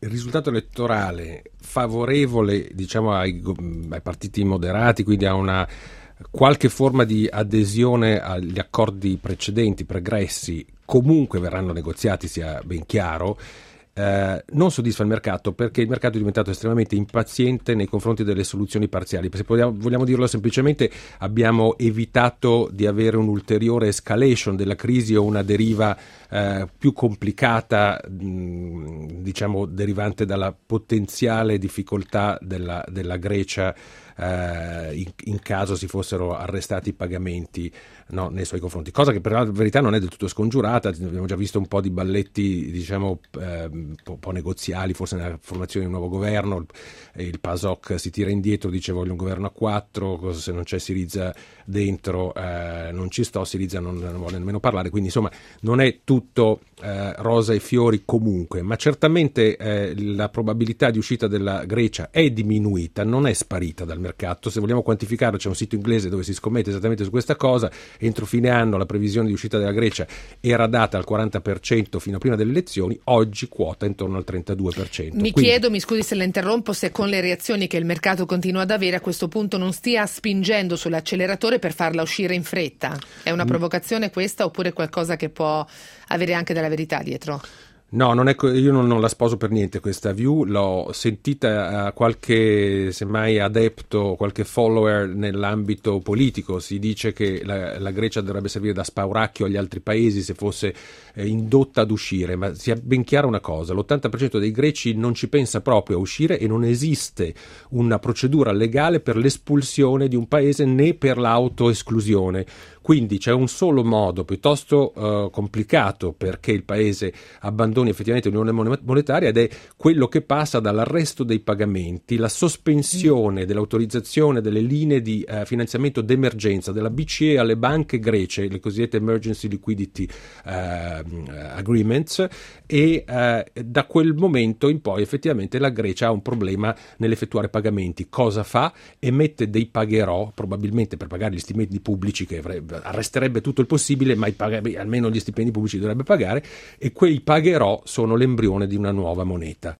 il risultato elettorale favorevole, diciamo, ai partiti moderati, quindi a una qualche forma di adesione agli accordi precedenti, pregressi, comunque verranno negoziati, sia ben chiaro, non soddisfa il mercato, perché il mercato è diventato estremamente impaziente nei confronti delle soluzioni parziali. Se vogliamo dirlo semplicemente, abbiamo evitato di avere un'ulteriore escalation della crisi o una deriva più complicata, diciamo derivante dalla potenziale difficoltà della Grecia in caso si fossero arrestati i pagamenti, no, nei suoi confronti, cosa che per la verità non è del tutto scongiurata. Abbiamo già visto un po' di balletti, diciamo, un po' negoziali, forse nella formazione di un nuovo governo. Il PASOK si tira indietro, dice voglio un governo a 4, se non c'è Syriza dentro non ci sto, Syriza non vuole nemmeno parlare, quindi insomma non è tutto rosa e fiori comunque, ma certamente la probabilità di uscita della Grecia è diminuita, non è sparita dal mercato. Se vogliamo quantificarlo, c'è un sito inglese dove si scommette esattamente su questa cosa. Entro fine anno la previsione di uscita della Grecia era data al 40% fino a prima delle elezioni, oggi quota intorno al 32%. Chiedo, mi scusi se la interrompo, se con le reazioni che il mercato continua ad avere a questo punto non stia spingendo sull'acceleratore per farla uscire in fretta. È una provocazione questa oppure qualcosa che può avere anche della verità dietro? No, io non la sposo per niente questa view, l'ho sentita a qualche, semmai adepto, qualche follower nell'ambito politico. Si dice che la Grecia dovrebbe servire da spauracchio agli altri paesi se fosse indotta ad uscire, ma sia ben chiara una cosa: l'80% dei greci non ci pensa proprio a uscire e non esiste una procedura legale per l'espulsione di un paese né per l'autoesclusione. Quindi c'è un solo modo piuttosto complicato perché il paese abbandoni effettivamente l'unione monetaria, ed è quello che passa dall'arresto dei pagamenti, la sospensione dell'autorizzazione delle linee di finanziamento d'emergenza della BCE alle banche grece, le cosiddette Emergency Liquidity Agreements, e da quel momento in poi effettivamente la Grecia ha un problema nell'effettuare pagamenti. Cosa fa? Emette dei pagherò, probabilmente per pagare gli stipendi pubblici, che arresterebbe tutto il possibile, ma almeno gli stipendi pubblici dovrebbe pagare, e quei pagherò sono l'embrione di una nuova moneta.